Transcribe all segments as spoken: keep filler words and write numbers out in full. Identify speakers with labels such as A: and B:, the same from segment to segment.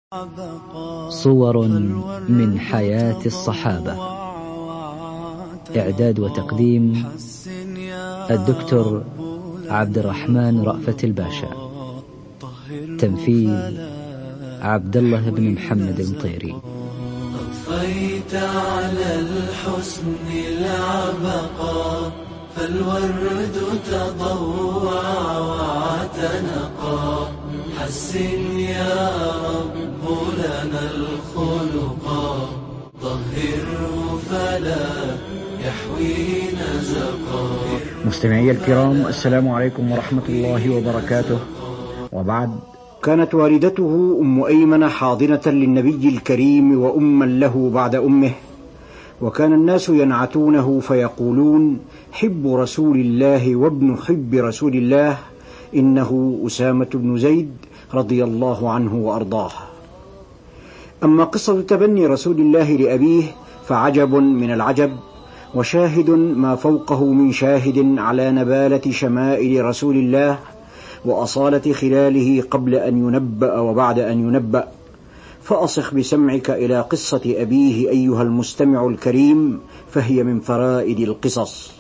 A: صور من حياة الصحابة. إعداد وتقديم الدكتور عبد الرحمن رأفت الباشا. تنفيذ عبد الله بن محمد المطيري.
B: أضفيت على الحسن العبقى، فالورد تضوع واعتنقا. حسن يا رب لنا الخلقا، طهره فلا يحوي نزقا.
C: مستمعي الكرام، السلام عليكم ورحمة الله وبركاته. وبعد، كانت والدته أم أيمن حاضنة للنبي الكريم وأما له بعد أمه، وكان الناس ينعتونه فيقولون: حب رسول الله وابن حب رسول الله، إنه أسامة بن زيد رضي الله عنه وأرضاه. أما قصة تبني رسول الله لأبيه فعجب من العجب، وشاهد ما فوقه من شاهد على نبالة شمائل رسول الله وأصالة خلاله قبل أن ينبأ وبعد أن ينبأ. فأصخ بسمعك إلى قصة أبيه أيها المستمع الكريم، فهي من فرائد القصص.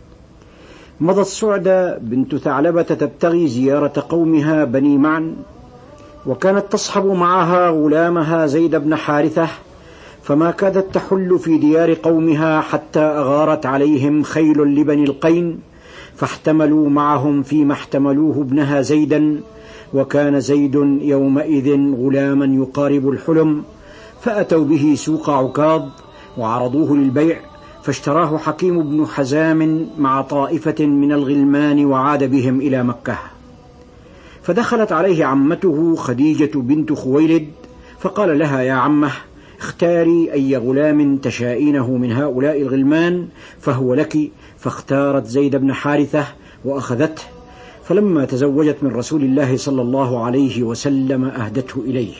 C: مضت سعدة بنت ثعلبة تبتغي زيارة قومها بني معن، وكانت تصحب معها غلامها زيد بن حارثة، فما كادت تحل في ديار قومها حتى أغارت عليهم خيل لبني القين، فاحتملوا معهم فيما احتملوه ابنها زيدا، وكان زيد يومئذ غلاما يقارب الحلم. فأتوا به سوق عكاظ وعرضوه للبيع، فاشتراه حكيم بن حزام مع طائفة من الغلمان وعاد بهم إلى مكة. فدخلت عليه عمته خديجة بنت خويلد، فقال لها: يا عمه، اختاري أي غلام تشائينه من هؤلاء الغلمان فهو لك. فاختارت زيد بن حارثة وأخذته، فلما تزوجت من رسول الله صلى الله عليه وسلم أهدته إليه.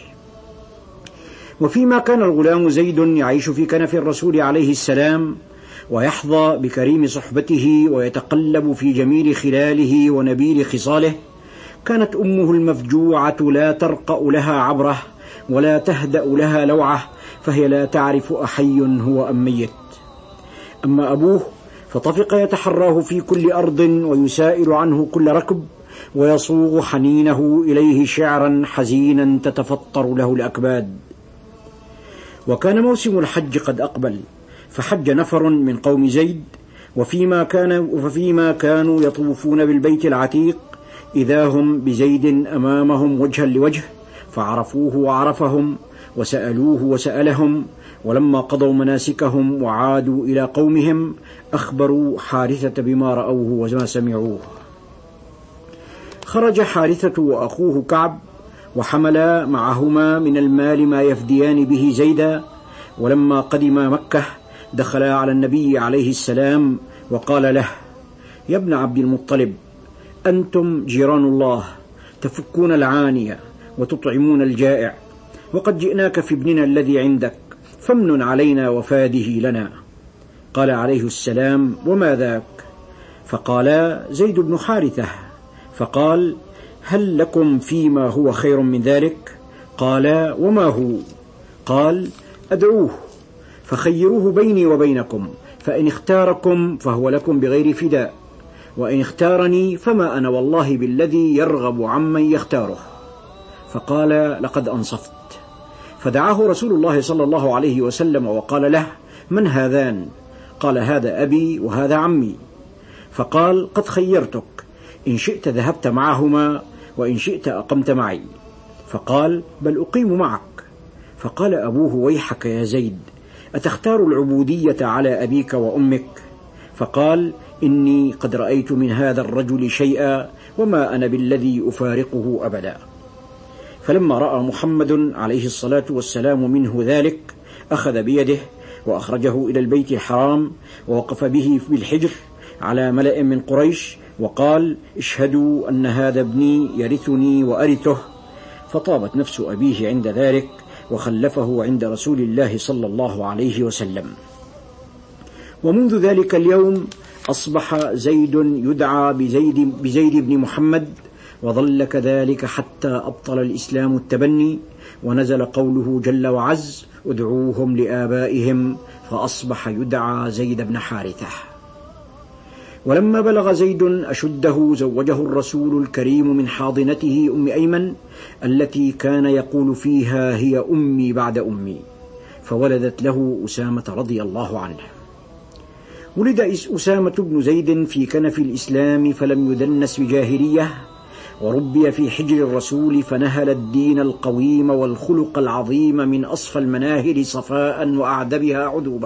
C: وفيما كان الغلام زيد يعيش في كنف الرسول عليه السلام، ويحظى بكريم صحبته ويتقلب في جميل خلاله ونبيل خصاله، كانت أمه المفجوعة لا ترقأ لها عبره ولا تهدأ لها لوعه، فهي لا تعرف أحي هو أم ميت. أما أبوه فطفق يتحراه في كل أرض ويسائل عنه كل ركب، ويصوغ حنينه إليه شعرا حزينا تتفطر له الأكباد. وكان موسم الحج قد أقبل، فحج نفر من قوم زيد، وفيما, كان وفيما كانوا يطوفون بالبيت العتيق إذا هم بزيد أمامهم وجها لوجه، فعرفوه وعرفهم، وسألوه وسألهم. ولما قضوا مناسكهم وعادوا إلى قومهم أخبروا حارثة بما رأوه وما سمعوه. خرج حارثة وأخوه كعب، وحملا معهما من المال ما يفديان به زيدا. ولما قدم مكة دخلا على النبي عليه السلام وقال له: يا ابن عبد المطلب، أنتم جيران الله، تفكون العانية وتطعمون الجائع، وقد جئناك في ابننا الذي عندك، فامنن علينا وفاده لنا. قال عليه السلام: وما ذاك؟ فقال: زيد بن حارثة. فقال: هل لكم فيما هو خير من ذلك؟ قال: وما هو؟ قال: أدعوه فخيروه بيني وبينكم، فإن اختاركم فهو لكم بغير فداء، وإن اختارني فما أنا والله بالذي يرغب عمن يختاره. فقال: لقد أنصفت. فدعاه رسول الله صلى الله عليه وسلم وقال له: من هذان؟ قال: هذا أبي وهذا عمي. فقال: قد خيرتك، إن شئت ذهبت معهما، وإن شئت أقمت معي. فقال: بل أقيم معك. فقال أبوه: ويحك يا زيد، أتختار العبودية على أبيك وأمك؟ فقال: إني قد رأيت من هذا الرجل شيئا، وما أنا بالذي أفارقه أبدا. فلما رأى محمد عليه الصلاة والسلام منه ذلك أخذ بيده وأخرجه إلى البيت الحرام، ووقف به بالحجر على ملأ من قريش، وقال: اشهدوا أن هذا ابني يرثني وأرثه. فطابت نفس أبيه عند ذلك، وخلفه عند رسول الله صلى الله عليه وسلم. ومنذ ذلك اليوم أصبح زيد يدعى بزيد, بزيد بن محمد، وظل كذلك حتى أبطل الإسلام التبني، ونزل قوله جل وعز: ادعوهم لآبائهم، فأصبح يدعى زيد بن حارثة. ولما بلغ زيد أشده زوجه الرسول الكريم من حاضنته أم أيمن التي كان يقول فيها: هي أمي بعد أمي، فولدت له أسامة رضي الله عنه. ولد أسامة بن زيد في كنف الإسلام فلم يدنس بجاهلية، وربي في حجر الرسول فنهل الدين القويم والخلق العظيم من أصفى المناهل صفاء وأعذبها عذوبة.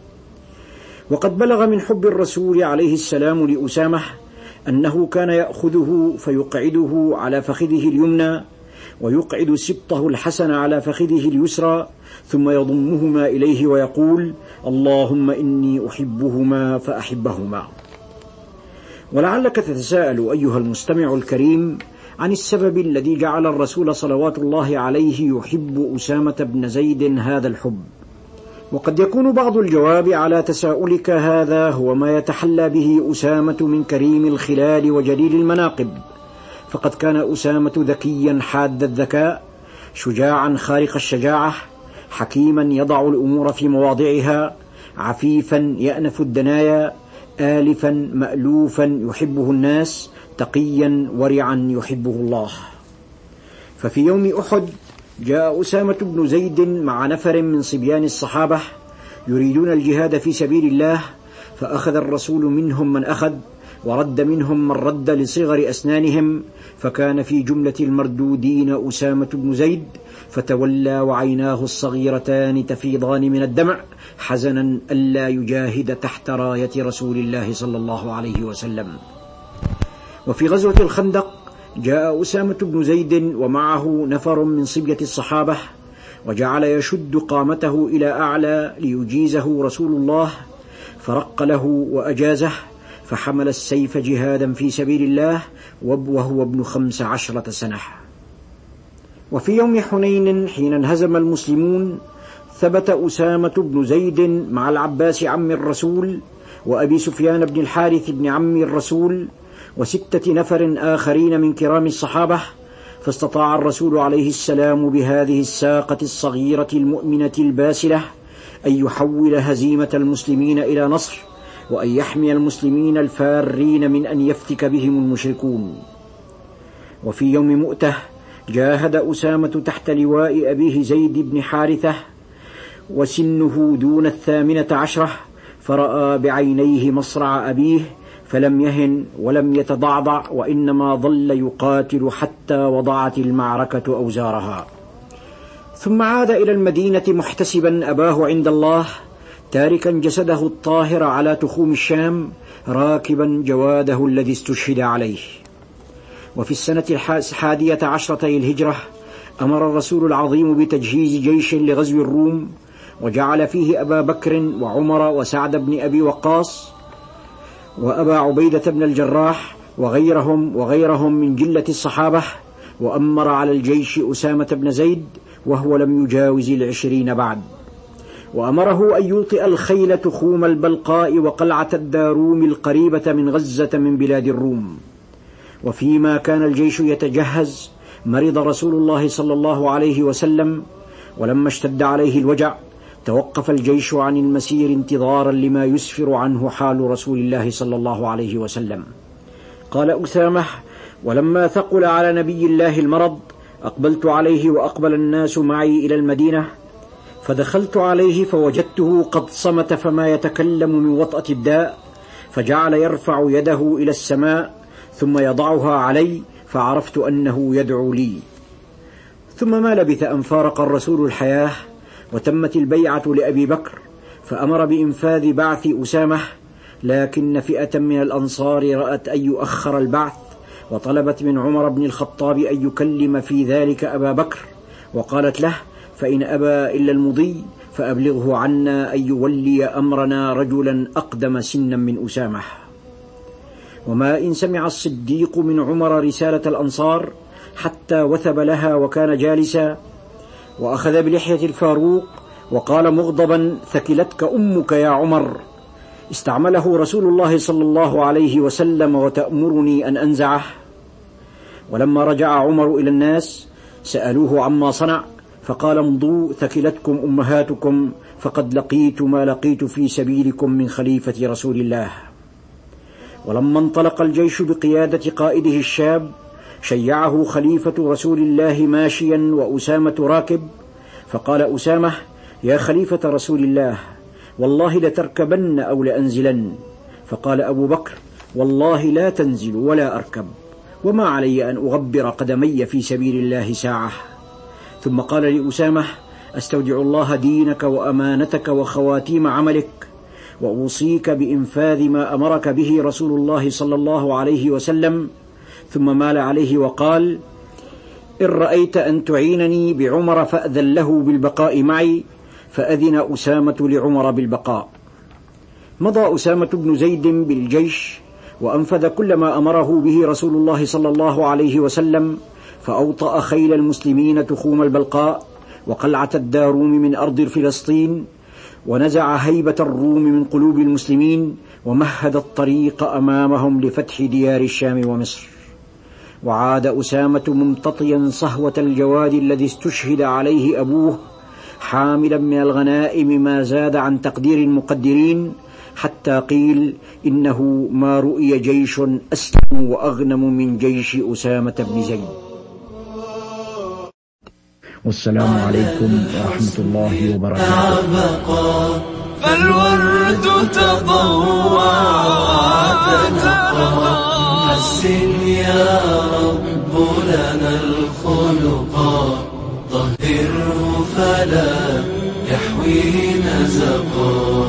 C: وقد بلغ من حب الرسول عليه السلام لأسامة أنه كان يأخذه فيقعده على فخذه اليمنى، ويقعد سبطه الحسن على فخذه اليسرى، ثم يضمهما إليه ويقول: اللهم إني أحبهما فأحبهما. ولعلك تتساءل أيها المستمع الكريم عن السبب الذي جعل الرسول صلوات الله عليه يحب أسامة بن زيد هذا الحب. وقد يكون بعض الجواب على تساؤلك هذا هو ما يتحلى به أسامة من كريم الخلال وجليل المناقب، فقد كان أسامة ذكيا حاد الذكاء، شجاعا خارق الشجاعة، حكيما يضع الأمور في مواضعها، عفيفا يأنف الدنايا، آلفا مألوفا يحبه الناس، تقيا ورعا يحبه الله. ففي يوم أحد جاء أسامة بن زيد مع نفر من صبيان الصحابة يريدون الجهاد في سبيل الله، فأخذ الرسول منهم من أخذ، ورد منهم من رد لصغر أسنانهم، فكان في جملة المردودين أسامة بن زيد، فتولى وعيناه الصغيرتان تفيضان من الدمع حزنا ألا يجاهد تحت راية رسول الله صلى الله عليه وسلم. وفي غزوة الخندق جاء أسامة بن زيد ومعه نفر من صبية الصحابة، وجعل يشد قامته إلى أعلى ليجيزه رسول الله، فرق له وأجازه، فحمل السيف جهادا في سبيل الله وهو ابن خمس عشرة سنة. وفي يوم حنين حين انهزم المسلمون ثبت أسامة بن زيد مع العباس عم الرسول، وأبي سفيان بن الحارث بن عم الرسول، وستة نفر آخرين من كرام الصحابة، فاستطاع الرسول عليه السلام بهذه الساقة الصغيرة المؤمنة الباسلة أن يحول هزيمة المسلمين إلى نصر، وأن يحمي المسلمين الفارين من أن يفتك بهم المشركون. وفي يوم مؤتة جاهد أسامة تحت لواء أبيه زيد بن حارثة، وسنه دون الثامنة عشرة، فرأى بعينيه مصرع أبيه فلم يهن ولم يتضعضع، وإنما ظل يقاتل حتى وضعت المعركة أوزارها. ثم عاد إلى المدينة محتسبا أباه عند الله، تاركا جسده الطاهر على تخوم الشام، راكبا جواده الذي استشهد عليه. وفي السنة الحادية عشرة الهجرة أمر الرسول العظيم بتجهيز جيش لغزو الروم، وجعل فيه أبا بكر وعمر وسعد بن أبي وقاص وأبا عبيدة بن الجراح وغيرهم وغيرهم من جلة الصحابة، وأمر على الجيش أسامة بن زيد وهو لم يجاوز العشرين بعد، وأمره أن يوطئ الخيل تخوم البلقاء وقلعة الداروم القريبة من غزة من بلاد الروم. وفيما كان الجيش يتجهز مرض رسول الله صلى الله عليه وسلم، ولما اشتد عليه الوجع توقف الجيش عن المسير انتظارا لما يسفر عنه حال رسول الله صلى الله عليه وسلم. قال أسامة: ولما ثقل على نبي الله المرض أقبلت عليه وأقبل الناس معي إلى المدينة، فدخلت عليه فوجدته قد صمت فما يتكلم من وطأة الداء، فجعل يرفع يده إلى السماء ثم يضعها علي، فعرفت أنه يدعو لي. ثم ما لبث أن فارق الرسول الحياة، وتمت البيعة لأبي بكر، فأمر بإنفاذ بعث أسامة، لكن فئة من الأنصار رأت أن يؤخر البعث، وطلبت من عمر بن الخطاب أن يكلم في ذلك أبا بكر، وقالت له: فإن أبى إلا المضي فأبلغه عنا أن يولي أمرنا رجلا أقدم سنا من أسامة. وما إن سمع الصديق من عمر رسالة الأنصار حتى وثب لها وكان جالسا، وأخذ بلحية الفاروق وقال مغضبا: ثكلتك أمك يا عمر، استعمله رسول الله صلى الله عليه وسلم وتأمرني أن أنزعه؟ ولما رجع عمر إلى الناس سألوه عما صنع، فقال: امضوا ثكلتكم أمهاتكم، فقد لقيت ما لقيت في سبيلكم من خليفة رسول الله. ولما انطلق الجيش بقيادة قائده الشاب شيعه خليفة رسول الله ماشيا وأسامة راكب، فقال أسامة: يا خليفة رسول الله، والله لتركبن أو لأنزلن. فقال أبو بكر: والله لا تنزل ولا أركب، وما علي أن أغبر قدمي في سبيل الله ساعة. ثم قال لأسامة: أستودع الله دينك وأمانتك وخواتيم عملك، وأوصيك بإنفاذ ما أمرك به رسول الله صلى الله عليه وسلم. ثم مال عليه وقال: إن رأيت أن تعينني بعمر فأذن له بالبقاء معي، فأذن أسامة لعمر بالبقاء. مضى أسامة بن زيد بالجيش وأنفذ كل ما أمره به رسول الله صلى الله عليه وسلم، فأوطأ خيل المسلمين تخوم البلقاء وقلعة الداروم من أرض فلسطين، ونزع هيبة الروم من قلوب المسلمين، ومهد الطريق أمامهم لفتح ديار الشام ومصر. وعاد أسامة ممتطيا صهوة الجواد الذي استشهد عليه أبوه، حاملا من الغنائم ما زاد عن تقدير المقدرين، حتى قيل إنه ما رؤي جيش أسلم وأغنم من جيش أسامة بن زيد. والسلام عليكم ورحمة الله وبركاته.
B: فالورد تضوع وتنقى، حسن يا رب لنا الخلقا، طهره فلا يحوي نزقا.